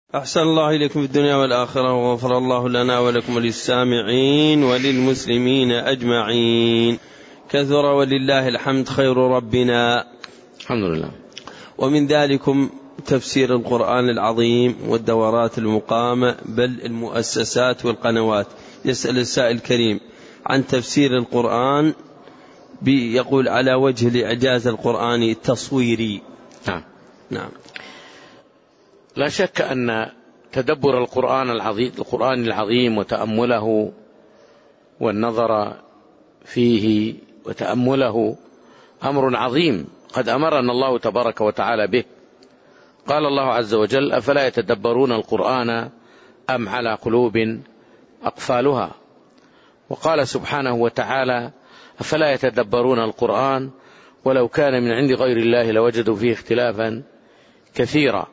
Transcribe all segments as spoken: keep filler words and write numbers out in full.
أحسن الله إليكم في الدنيا والآخرة، وغفر الله لنا ولكم وللسامعين وللمسلمين أجمعين. كثر ولله الحمد خير ربنا، الحمد لله. ومن ذلكم تفسير القرآن العظيم والدورات المقامة، بل المؤسسات والقنوات. يسأل السائل الكريم عن تفسير القرآن، يقول على وجه الإعجاز القرآني التصويري. نعم. نعم. لا شك أن تدبر القرآن العظيم القرآن العظيم وتأمله والنظر فيه وتأمله أمر عظيم قد أمرنا الله تبارك وتعالى به. قال الله عز وجل: أفلا يتدبرون القرآن أم على قلوب أقفالها. وقال سبحانه وتعالى: أفلا يتدبرون القرآن ولو كان من عند غير الله لوجدوا فيه اختلافا كثيرا.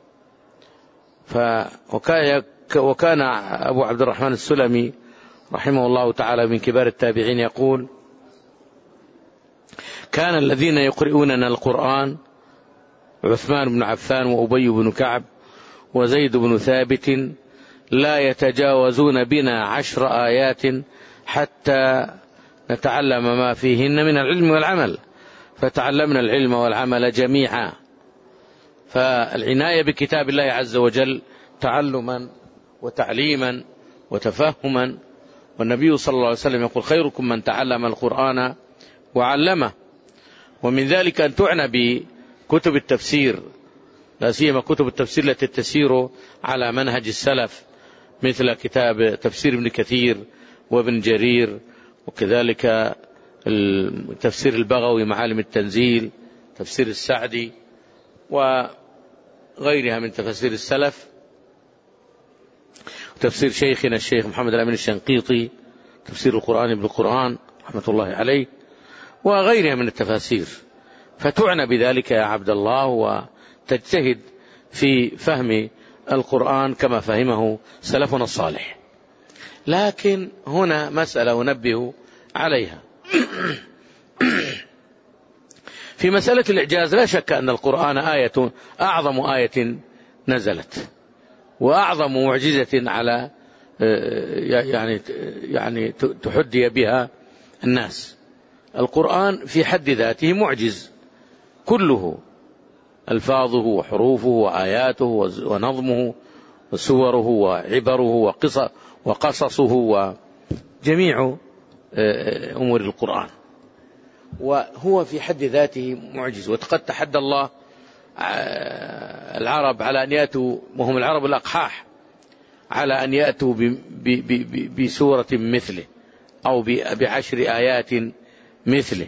وكان أبو عبد الرحمن السلمي رحمه الله تعالى من كبار التابعين يقول: كان الذين يقرؤوننا القرآن عثمان بن عفان وأبي بن كعب وزيد بن ثابت لا يتجاوزون بنا عشر آيات حتى نتعلم ما فيهن من العلم والعمل، فتعلمنا العلم والعمل جميعا. فالعناية بكتاب الله عز وجل تعلما وتعليما وتفهما. والنبي صلى الله عليه وسلم يقول: خيركم من تعلم القرآن وعلمه. ومن ذلك أن تعنى بكتب التفسير، لا سيما كتب التفسير التي تسير على منهج السلف، مثل كتاب تفسير ابن كثير وابن جرير، وكذلك تفسير البغوي معالم التنزيل، تفسير السعدي، وغيرها من تفسير السلف، تفسير شيخنا الشيخ محمد الأمين الشنقيطي، تفسير القرآن بالقرآن رحمة الله عليه، وغيرها من التفاسير. فتعنى بذلك يا عبد الله، وتجتهد في فهم القرآن كما فهمه سلفنا الصالح. لكن هنا مسألة أنبه عليها. في مسألة الإعجاز لا شك أن القرآن آية أعظم آية نزلت، وأعظم معجزة على يعني يعني تحدي بها الناس. القرآن في حد ذاته معجز كله، ألفاظه وحروفه وآياته ونظمه وسوره وعبره وقصصه وجميع أمور القرآن، وهو في حد ذاته معجز. وقد تحدى الله العرب على أن يأتوا، وهم العرب الأقحاح، على أن يأتوا بسورة مثله أو بعشر آيات مثله.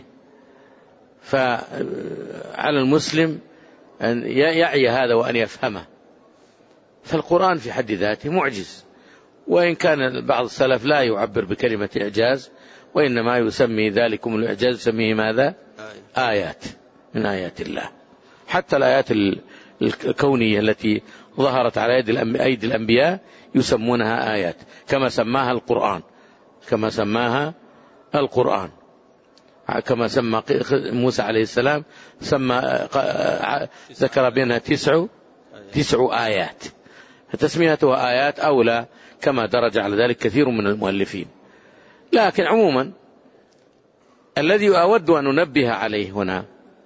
فعلى المسلم أن يعي هذا وأن يفهمه. فالقرآن في حد ذاته معجز، وإن كان بعض السلف لا يعبر بكلمة إعجاز، وإنما يسمي ذلكم الإعجاز يسميه ماذا؟ آيات من آيات الله. حتى الآيات الكونية التي ظهرت على أيدي الأنبياء يسمونها آيات، كما سماها القرآن كما سماها القرآن كما سمى موسى عليه السلام، سمى ذكر بينها تسع تسع آيات، فتسميتها آيات أولى، كما درج على ذلك كثير من المؤلفين. لكن عموما الذي أود أن ننبه عليه هنا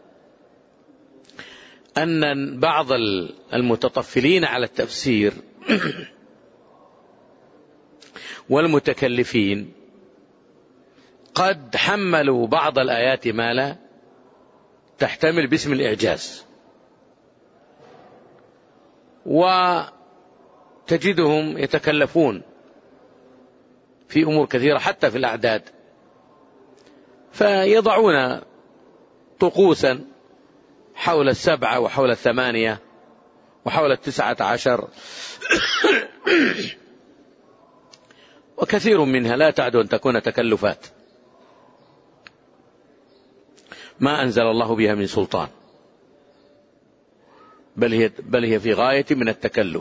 أن بعض المتطفلين على التفسير والمتكلفين قد حملوا بعض الآيات ما لا تحتمل باسم الإعجاز، وتجدهم يتكلفون في أمور كثيرة حتى في الأعداد، فيضعون طقوسا حول السبعة وحول الثمانية وحول التسعة عشر وكثير منها لا تعد أن تكون تكلفات ما أنزل الله بها من سلطان، بل هي, بل هي في غاية من التكلف.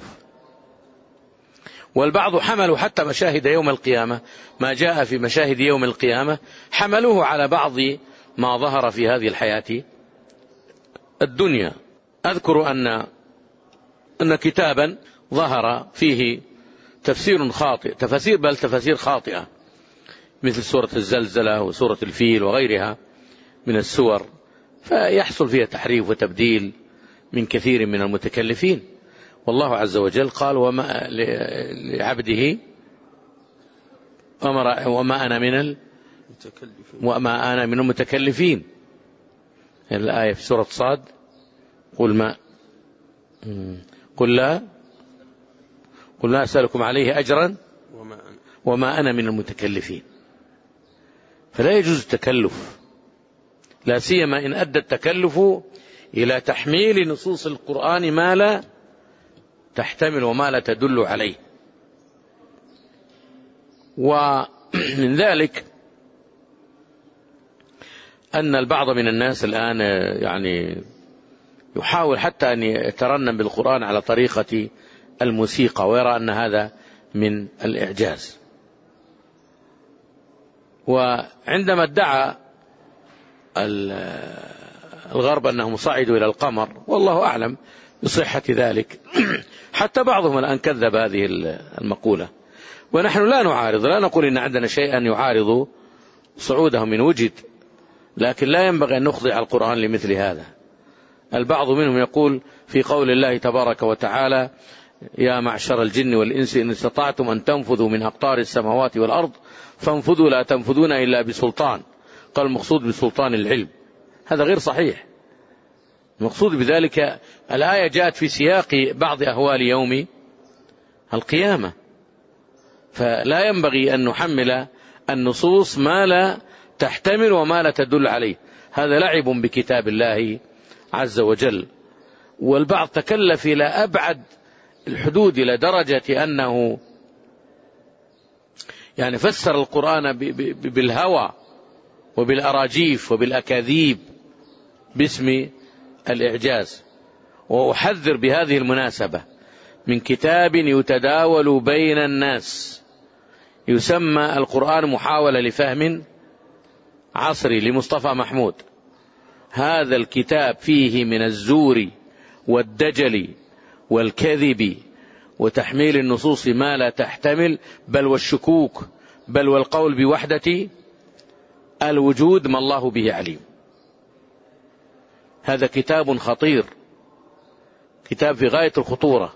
والبعض حملوا حتى مشاهد يوم القيامة، ما جاء في مشاهد يوم القيامة حملوه على بعض ما ظهر في هذه الحياة الدنيا. أذكر أن أن كتابا ظهر فيه تفسير خاطئ، تفسير بل تفسير خاطئة، مثل سورة الزلزلة وسورة الفيل وغيرها من السور، فيحصل فيها تحريف وتبديل من كثير من المتكلفين. والله عز وجل قال وما لعبده وما أنا من وما أنا من المتكلفين. الآية في سورة صاد قل ما قل لا قل لا أسألكم عليه أجرا وما أنا من المتكلفين. فلا يجوز التكلف، لا سيما إن أدى التكلف إلى تحميل نصوص القرآن ما لا تحتمل وما لا تدل عليه. ومن ذلك أن البعض من الناس الآن يعني يحاول حتى أن يترنم بالقرآن على طريقة الموسيقى، ويرى أن هذا من الإعجاز. وعندما ادعى الغرب أنهم صعدوا إلى القمر، والله أعلم بصحة ذلك، حتى بعضهم الآن كذب هذه المقولة. ونحن لا نعارض، لا نقول إن عندنا شيئا يعارض صعودهم من وجد، لكن لا ينبغي أن نخضع القرآن لمثل هذا. البعض منهم يقول في قول الله تبارك وتعالى يا معشر الجن والإنس إن استطعتم أن تنفذوا من أقطار السماوات والأرض فانفذوا لا تنفذون إلا بسلطان. قال المقصود بسلطان العلم، هذا غير صحيح. المقصود بذلك الآية جاءت في سياق بعض أهوال يوم القيامة، فلا ينبغي أن نحمل النصوص ما لا تحتمل وما لا تدل عليه، هذا لعب بكتاب الله عز وجل. والبعض تكلف إلى أبعد الحدود إلى درجة أنه يعني فسر القرآن بالهوى وبالأراجيف وبالأكاذيب باسم الإعجاز. وأحذر بهذه المناسبة من كتاب يتداول بين الناس يسمى القرآن محاولة لفهم عصري لمصطفى محمود. هذا الكتاب فيه من الزور والدجل والكذب وتحميل النصوص ما لا تحتمل، بل والشكوك، بل والقول بوحدة الوجود ما الله به عليم. هذا كتاب خطير، كتاب في غاية الخطورة.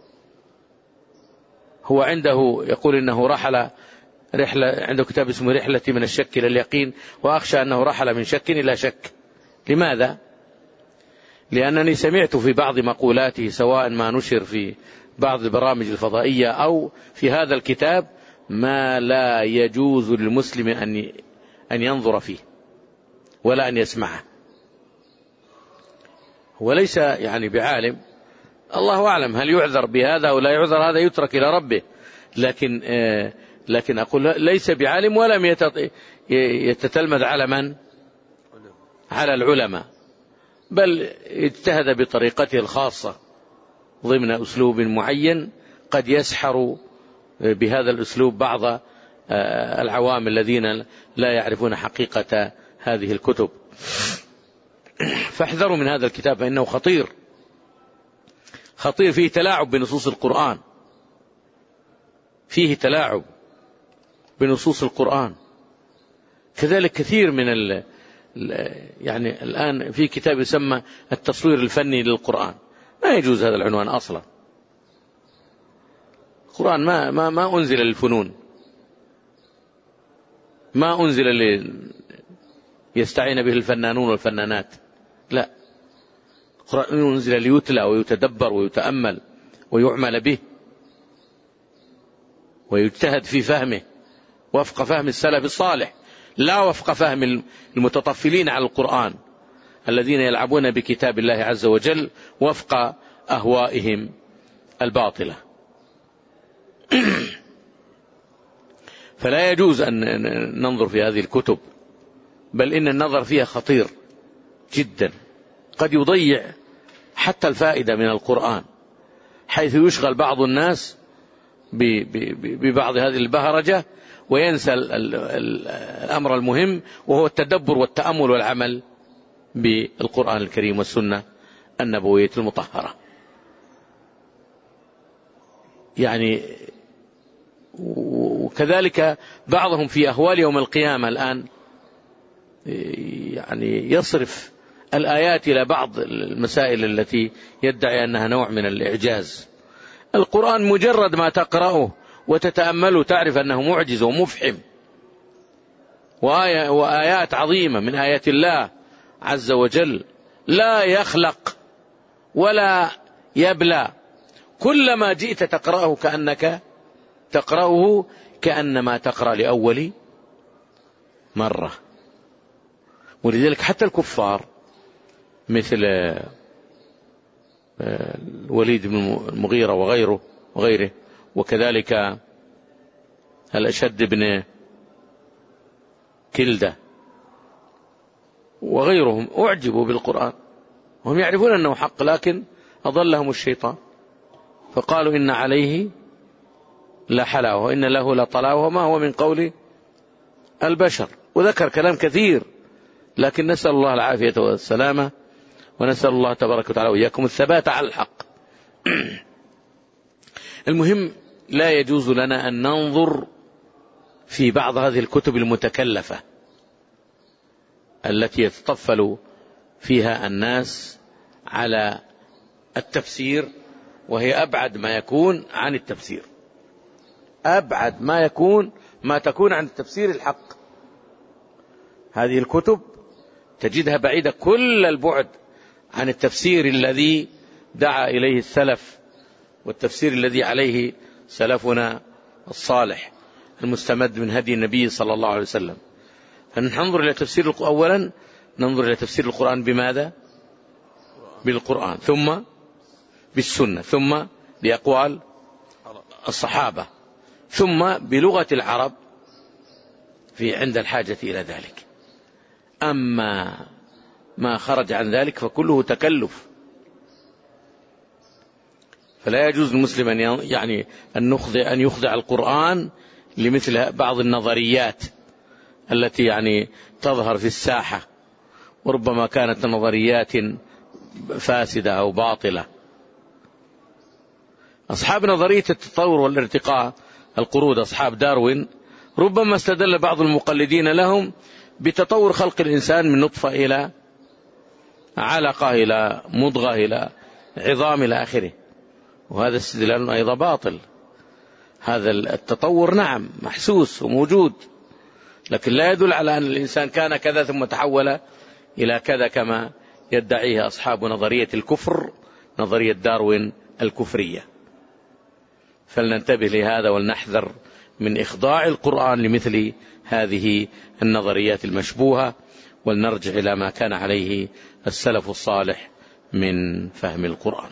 هو عنده يقول إنه رحل رحلة، عنده كتاب اسمه رحلة من الشك إلى اليقين، وأخشى أنه رحل من شك إلى شك. لماذا؟ لأنني سمعت في بعض مقولاته سواء ما نشر في بعض البرامج الفضائية أو في هذا الكتاب ما لا يجوز للمسلم أن أن ينظر فيه ولا أن يسمعه. هو ليس يعني بعالم، الله أعلم هل يعذر بهذا أو لا يعذر، هذا يترك إلى ربه، لكن آه لكن أقول ليس بعالم ولم يتتلمذ على من؟ على العلماء، بل اجتهد بطريقته الخاصة ضمن أسلوب معين قد يسحر بهذا الأسلوب بعض العوام الذين لا يعرفون حقيقة هذه الكتب. فاحذروا من هذا الكتاب فإنه خطير خطير، فيه تلاعب بنصوص القرآن، فيه تلاعب بنصوص القرآن. كذلك كثير من ال يعني الآن في كتاب يسمى التصوير الفني للقرآن، ما يجوز هذا العنوان أصلا. القرآن ما ما ما أنزل للفنون، ما أنزل يستعين به الفنانون والفنانات، لا، القرآن أنزل ليتلى ويتدبر ويتأمل ويعمل به ويجتهد في فهمه وفق فهم السلف الصالح، لا وفق فهم المتطفلين على القرآن الذين يلعبون بكتاب الله عز وجل وفق أهوائهم الباطلة. فلا يجوز أن ننظر في هذه الكتب، بل إن النظر فيها خطير جدا، قد يضيع حتى الفائدة من القرآن، حيث يشغل بعض الناس ببعض هذه البهرجة وينسى الأمر المهم وهو التدبر والتأمل والعمل بالقرآن الكريم والسنة النبوية المطهرة. يعني وكذلك بعضهم في أهوال يوم القيامة الآن يعني يصرف الآيات إلى بعض المسائل التي يدعي أنها نوع من الإعجاز. القرآن مجرد ما تقرأه وتتأمله تعرف أنه معجز ومفحم، وآية وآيات عظيمة من آيات الله عز وجل، لا يخلق ولا يبلى. كلما جئت تقرأه كأنك تقرأه كأنما تقرأ لأول مرة. ولذلك حتى الكفار مثل الوليد بن المغيرة وغيره وغيره وكذلك الأشد بن كلدة وغيرهم أعجبوا بالقرآن وهم يعرفون أنه حق، لكن أضلهم الشيطان فقالوا إن عليه لا حلاوة وإن له لطلاوة وما هو من قول البشر، وذكر كلام كثير. لكن نسأل الله العافية والسلامة، ونسأل الله تبارك وتعالى وإياكم الثبات على الحق. المهم لا يجوز لنا أن ننظر في بعض هذه الكتب المتكلفة التي يتطفل فيها الناس على التفسير، وهي أبعد ما يكون عن التفسير، أبعد ما يكون ما تكون عن التفسير الحق. هذه الكتب تجدها بعيدة كل البعد عن التفسير الذي دعا إليه السلف، والتفسير الذي عليه سلفنا الصالح المستمد من هدي النبي صلى الله عليه وسلم. فننظر إلى تفسير أولا ننظر إلى تفسير القرآن بماذا؟ بالقرآن، ثم بالسنة، ثم بأقوال الصحابة، ثم بلغة العرب في عند الحاجة إلى ذلك. أما ما خرج عن ذلك فكله تكلف. فلا يجوز للمسلم أن يعني أن يخضع أن يخضع القرآن لمثل بعض النظريات التي يعني تظهر في الساحة، وربما كانت نظريات فاسدة أو باطلة. أصحاب نظرية التطور والارتقاء القرود أصحاب داروين ربما استدل بعض المقلدين لهم بتطور خلق الإنسان من نطفة إلى علقة إلى مضغة إلى عظام إلى آخره، وهذا استدلال أيضا باطل. هذا التطور نعم محسوس وموجود، لكن لا يدل على أن الإنسان كان كذا ثم تحول إلى كذا كما يدعيه أصحاب نظرية الكفر، نظرية داروين الكفرية. فلننتبه لهذا ولنحذر من إخضاع القرآن لمثل هذه النظريات المشبوهة، ولنرجع إلى ما كان عليه السلف الصالح من فهم القرآن.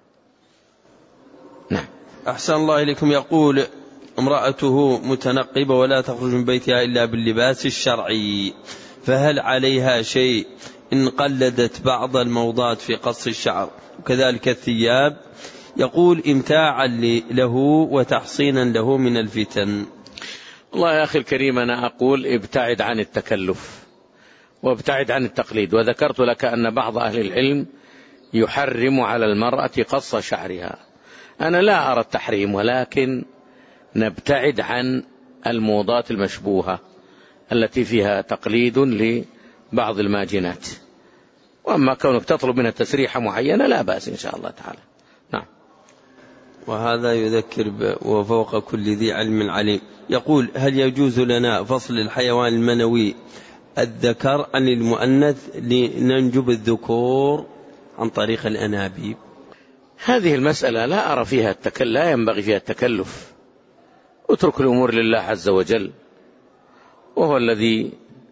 نعم. أحسن الله إليكم. يقول امرأته متنقبة ولا تخرج من بيتها إلا باللباس الشرعي، فهل عليها شيء إن قلدت بعض الموضات في قص الشعر وكذلك الثياب؟ يقول امتاعا له وتحصينا له من الفتن. والله يا أخي الكريم، أنا أقول ابتعد عن التكلف وابتعد عن التقليد. وذكرت لك أن بعض أهل العلم يحرم على المرأة قص شعرها. أنا لا أرى التحريم، ولكن نبتعد عن الموضات المشبوهة التي فيها تقليد لبعض الماجنات. وأما كونك تطلب منها تسريحة معينة لا بأس إن شاء الله تعالى. نعم. وهذا يذكر وفوق كل ذي علم عليم. يقول هل يجوز لنا فصل الحيوان المنوي الذكر عن المؤنث لننجب الذكور عن طريق الأنابيب؟ هذه المسألة لا أرى فيها التكلف، لا ينبغي فيها التكلف. اترك الأمور لله عز وجل، وهو الذي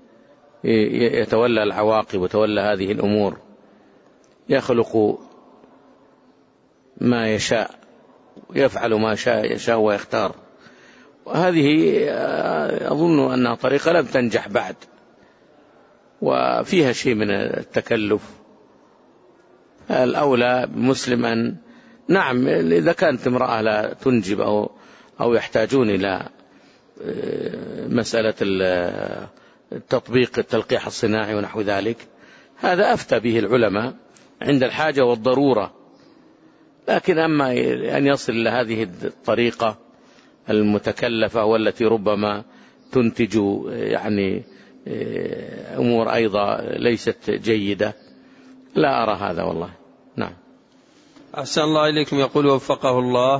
يتولى العواقب وتولى هذه الأمور. يخلق ما يشاء ويفعل ما شاء يشاء ويختار. وهذه أظن أنها طريقة لم تنجح بعد، وفيها شيء من التكلف. الأولى مسلم أن نعم إذا كانت امرأة لا تنجب أو أو يحتاجون إلى مسألة التطبيق التلقيح الصناعي ونحو ذلك، هذا أفتى به العلماء عند الحاجة والضرورة. لكن أما أن يصل إلى هذه الطريقة المتكلفة والتي ربما تنتج يعني أمور أيضا ليست جيدة، لا أرى هذا والله. نعم. أحسن الله إليكم. يقول وفقه الله،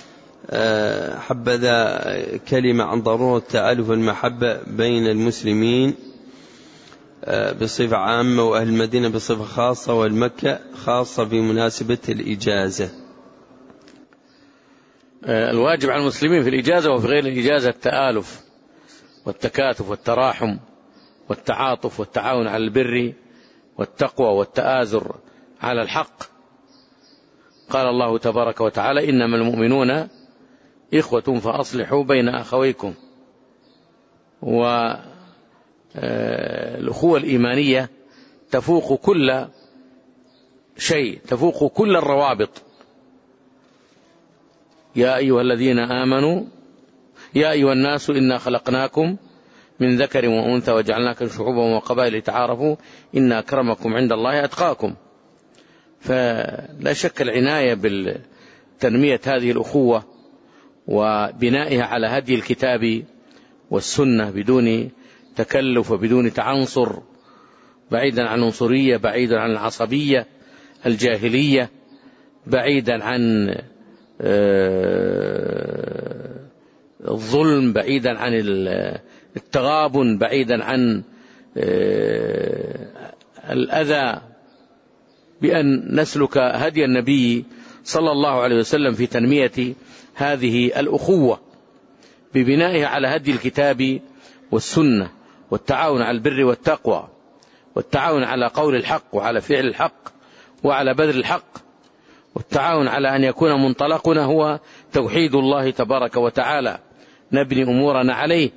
حبذا كلمة عن ضرورة تألف المحبة بين المسلمين بصفة عامة وأهل المدينة بصفة خاصة والمكة خاصة بمناسبة الإجازة. الواجب على المسلمين في الإجازة وفي غير الإجازة التآلف والتكاتف والتراحم والتعاطف والتعاون على البر والتقوى والتآزر على الحق. قال الله تبارك وتعالى إنما المؤمنون إخوة فأصلحوا بين أخويكم. والأخوة الإيمانية تفوق كل شيء، تفوق كل الروابط. يا أيها الذين آمنوا يا أيها الناس إنا خلقناكم من ذكر وأنثى وجعلناكم شعوبا وقبائل لتعارفوا إن أكرمكم عند الله أتقاكم. فلا شك العناية بالتنمية هذه الأخوة وبنائها على هدي الكتاب والسنة بدون تكلف وبدون تعنصر، بعيدا عن العنصرية، بعيدا عن العصبية الجاهلية، بعيدا عن الظلم، بعيدا عن التغابن، بعيدا عن الأذى، بأن نسلك هدي النبي صلى الله عليه وسلم في تنمية هذه الأخوة ببنائها على هدي الكتاب والسنة، والتعاون على البر والتقوى، والتعاون على قول الحق وعلى فعل الحق وعلى بذل الحق، والتعاون على أن يكون منطلقنا هو توحيد الله تبارك وتعالى، نبني أمورنا عليه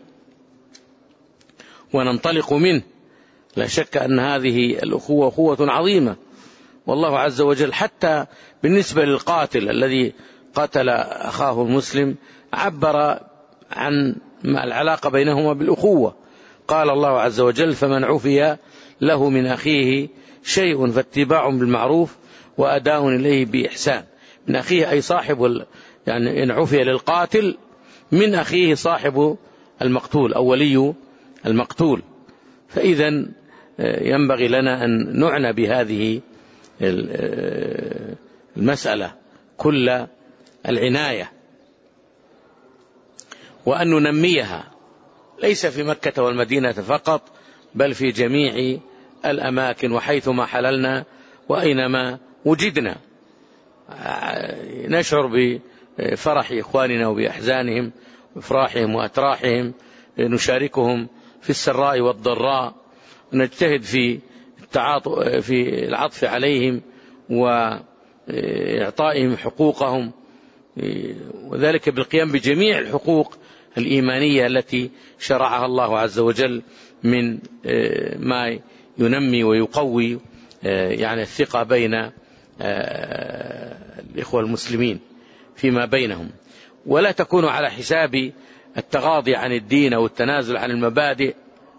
وننطلق منه. لا شك أن هذه الأخوة أخوة عظيمة، والله عز وجل حتى بالنسبة للقاتل الذي قتل أخاه المسلم عبر عن العلاقة بينهما بالأخوة. قال الله عز وجل فمن عفي له من أخيه شيء فاتباع بالمعروف وأداء إليه بإحسان. من أخيه أي صاحب، يعني إن عفي للقاتل من أخيه صاحب المقتول أو ولي المقتول. فإذا ينبغي لنا أن نعنى بهذه المسألة كل العناية، وأن ننميها ليس في مكة والمدينة فقط، بل في جميع الأماكن وحيثما حللنا وأينما وجدنا. نشعر بفرح إخواننا وبأحزانهم وإفراحهم وأتراحهم، نشاركهم في السراء والضراء، نجتهد في التعاطف في العطف عليهم وإعطائهم حقوقهم، وذلك بالقيام بجميع الحقوق الإيمانية التي شرعها الله عز وجل من ما ينمي ويقوي يعني الثقة بين الإخوة المسلمين فيما بينهم، ولا تكون على حساب التغاضي عن الدين أو التنازل عن المبادئ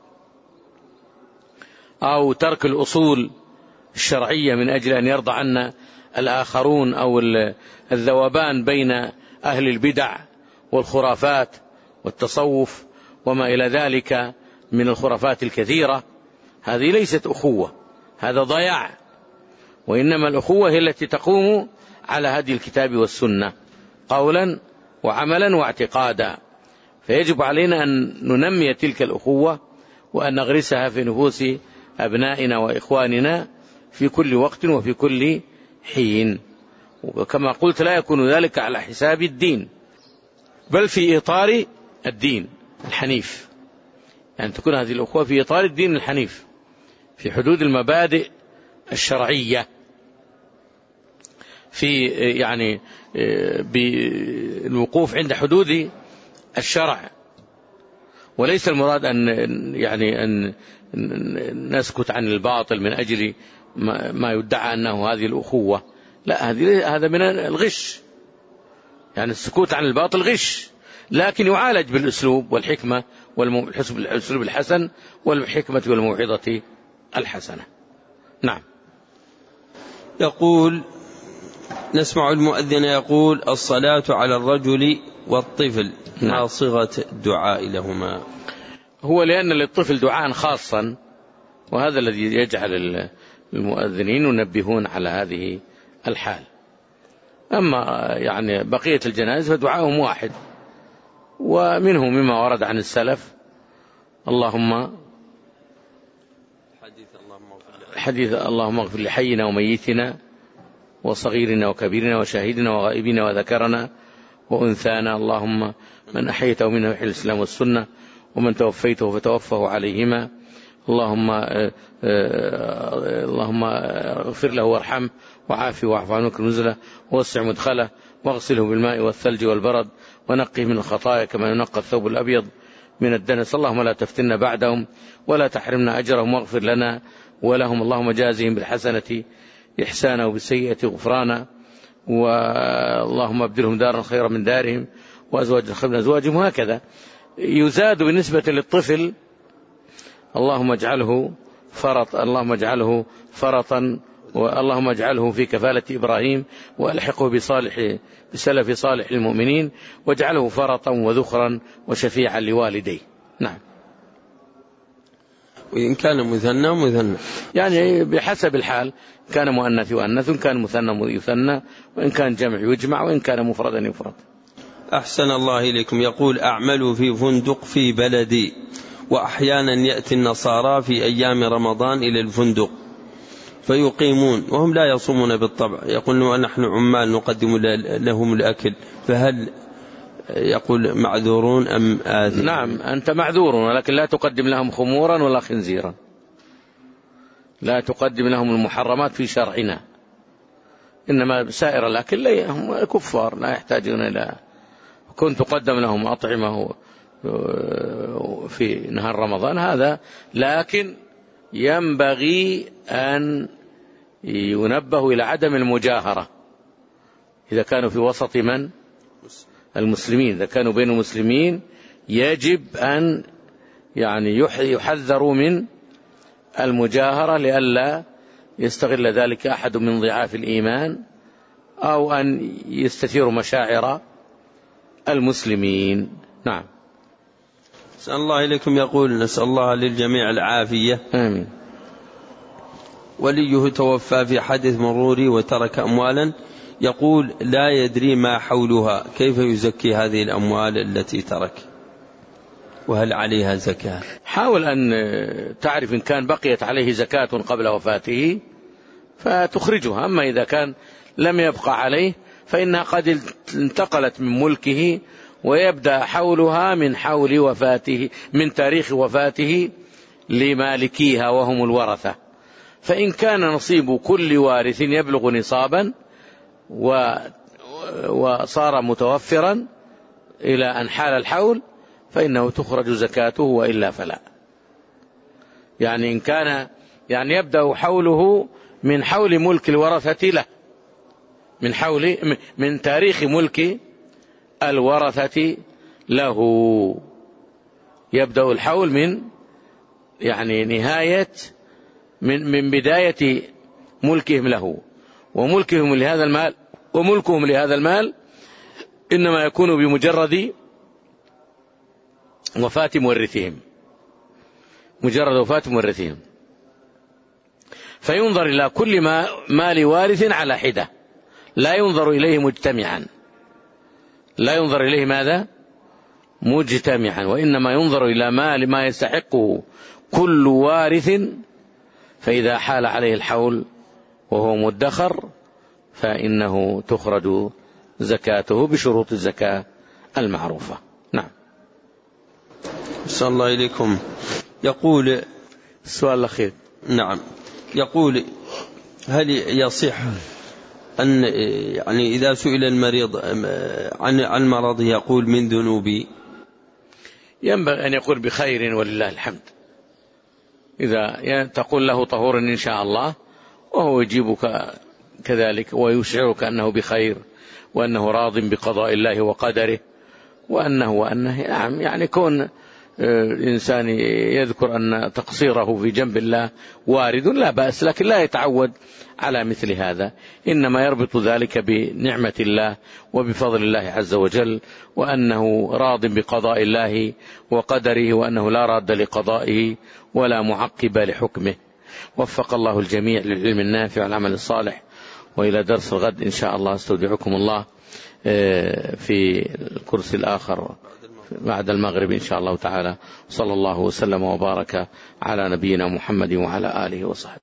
أو ترك الأصول الشرعية من أجل أن يرضى عنا الآخرون، أو الذوبان بين أهل البدع والخرافات والتصوف وما إلى ذلك من الخرافات الكثيرة. هذه ليست أخوة، هذا ضياع. وإنما الأخوة هي التي تقوم على هدي الكتاب والسنة قولا وعملا واعتقادا. فيجب علينا أن ننمي تلك الأخوة وأن نغرسها في نفوس أبنائنا وإخواننا في كل وقت وفي كل حين. وكما قلت لا يكون ذلك على حساب الدين، بل في إطار الدين الحنيف، يعني تكون هذه الأخوة في إطار الدين الحنيف في حدود المبادئ الشرعية، في يعني بالوقوف عند حدود الشرع. وليس المراد أن يعني أن نسكت عن الباطل من أجل ما يدعى أنه هذه الأخوة، لا، هذا من الغش، يعني السكوت عن الباطل غش، لكن يعالج بالأسلوب والحكمة والأسلوب الحسن والحكمة والموعظة الحسنة. نعم. يقول نسمع المؤذن يقول الصلاة على الرجل والطفل ما صيغة الدعاء لهما؟ هو لأن للطفل دعاء خاصا، وهذا الذي يجعل المؤذنين ينبهون على هذه الحال. أما يعني بقية الجنائز فدعاءهم واحد، ومنه مما ورد عن السلف اللهم حديث اللهم اغفر لحينا وميتنا وصغيرنا وكبيرنا وشاهدنا وغائبنا وذكرنا وأنثانا، اللهم من أحيته منه يحيي الإسلام والسنة، ومن توفيته فتوفه عليهما، اللهم اللهم اغفر له وارحمه وعافه واعف عنه واكرم نزله ووسع مدخله واغسله بالماء والثلج والبرد ونقه من الخطايا كما ينقى الثوب الأبيض من الدنس، اللهم لا تفتنا بعدهم ولا تحرمنا أجرهم واغفر لنا ولهم، اللهم جازهم بالحسنة إحسانا وبالسيئة غفرانا، واللهم ابدلهم دارا خيرا من دارهم وأزواجا خيرا من أزواجهم. وهكذا يزاد بالنسبة للطفل اللهم اجعله فرط اللهم اجعله فرطا واللهم اجعله في كفالة إبراهيم وألحقه بصالح بسلف صالح المؤمنين واجعله فرطا وذخرا وشفيعا لوالديه. نعم. وإن كان مثنى مثنى يعني بحسب الحال، كان مؤنث يؤنث، كان مثنى يثنى، وإن كان جمع يجمع، وإن كان مفردا يفرد. أحسن الله إليكم. يقول أعمل في فندق في بلدي، وأحيانا يأتي النصارى في أيام رمضان إلى الفندق فيقيمون وهم لا يصومون بالطبع، يقولون نحن عمال نقدم لهم الأكل، فهل يقول معذورون أم آثم؟ نعم أنت معذور، ولكن لا تقدم لهم خمورا ولا خنزيرا، لا تقدم لهم المحرمات في شرعنا، إنما سائر الأكل هم كفار لا يحتاجون إلى كنت تقدم لهم أطعمة في نهار رمضان هذا، لكن ينبغي أن ينبه إلى عدم المجاهرة إذا كانوا في وسط من المسلمين، إذا كانوا بين المسلمين يجب أن يعني يحذروا من المجاهرة لئلا يستغل ذلك أحد من ضعاف الإيمان أو أن يستثير مشاعر المسلمين. نعم. نسأل الله إليكم. يقول نسأل الله للجميع العافية. آمين. وليه توفى في حادث مروري وترك أموالا، يقول لا يدري ما حولها، كيف يزكي هذه الأموال التي ترك، وهل عليها زكاة؟ حاول أن تعرف إن كان بقيت عليه زكاة قبل وفاته فتخرجها، أما إذا كان لم يبقى عليه فإنها قد انتقلت من ملكه ويبدأ حولها من حول وفاته من تاريخ وفاته لمالكيها وهم الورثة، فإن كان نصيب كل وارث يبلغ نصابا وصار متوفرا إلى أن حال الحول فإنه تخرج زكاته، وإلا فلا. يعني إن كان يعني يبدأ حوله من حول ملك الورثة له، من حول من تاريخ ملك الورثة له، يبدأ الحول من يعني نهاية من من بداية ملكهم له، وملكهم لهذا المال وملكهم لهذا المال إنما يكون بمجرد وفاة مورثهم، مجرد وفاة مورثهم، فينظر إلى كل ما مال وارث على حدة، لا ينظر إليه مجتمعا، لا ينظر إليه ماذا؟ مجتمعا، وإنما ينظر إلى مال ما يستحقه كل وارث، فإذا حال عليه الحول وهو مدخر فإنه تخرج زكاته بشروط الزكاة المعروفة. نعم. أحسن الله إليكم. يقول السؤال الأخير. نعم. يقول هل يصح أن يعني إذا سئل المريض عن عن مرضه يقول من ذنوبي؟ ينبغي أن يقول بخير ولله الحمد، إذا تقول له طهور إن شاء الله وهو يجيبك كذلك ويشعرك أنه بخير وأنه راض بقضاء الله وقدره وأنه وأنه نعم، يعني كون إنسان يذكر أن تقصيره في جنب الله وارد لا بأس، لكن لا يتعود على مثل هذا، إنما يربط ذلك بنعمة الله وبفضل الله عز وجل، وأنه راض بقضاء الله وقدره، وأنه لا راد لقضائه ولا معقب لحكمه. وفق الله الجميع للعلم النافع والعمل الصالح. وإلى درس الغد إن شاء الله استودعكم الله في الكرسي الآخر بعد المغرب إن شاء الله تعالى. صلى الله وسلم وبارك على نبينا محمد وعلى آله وصحبه.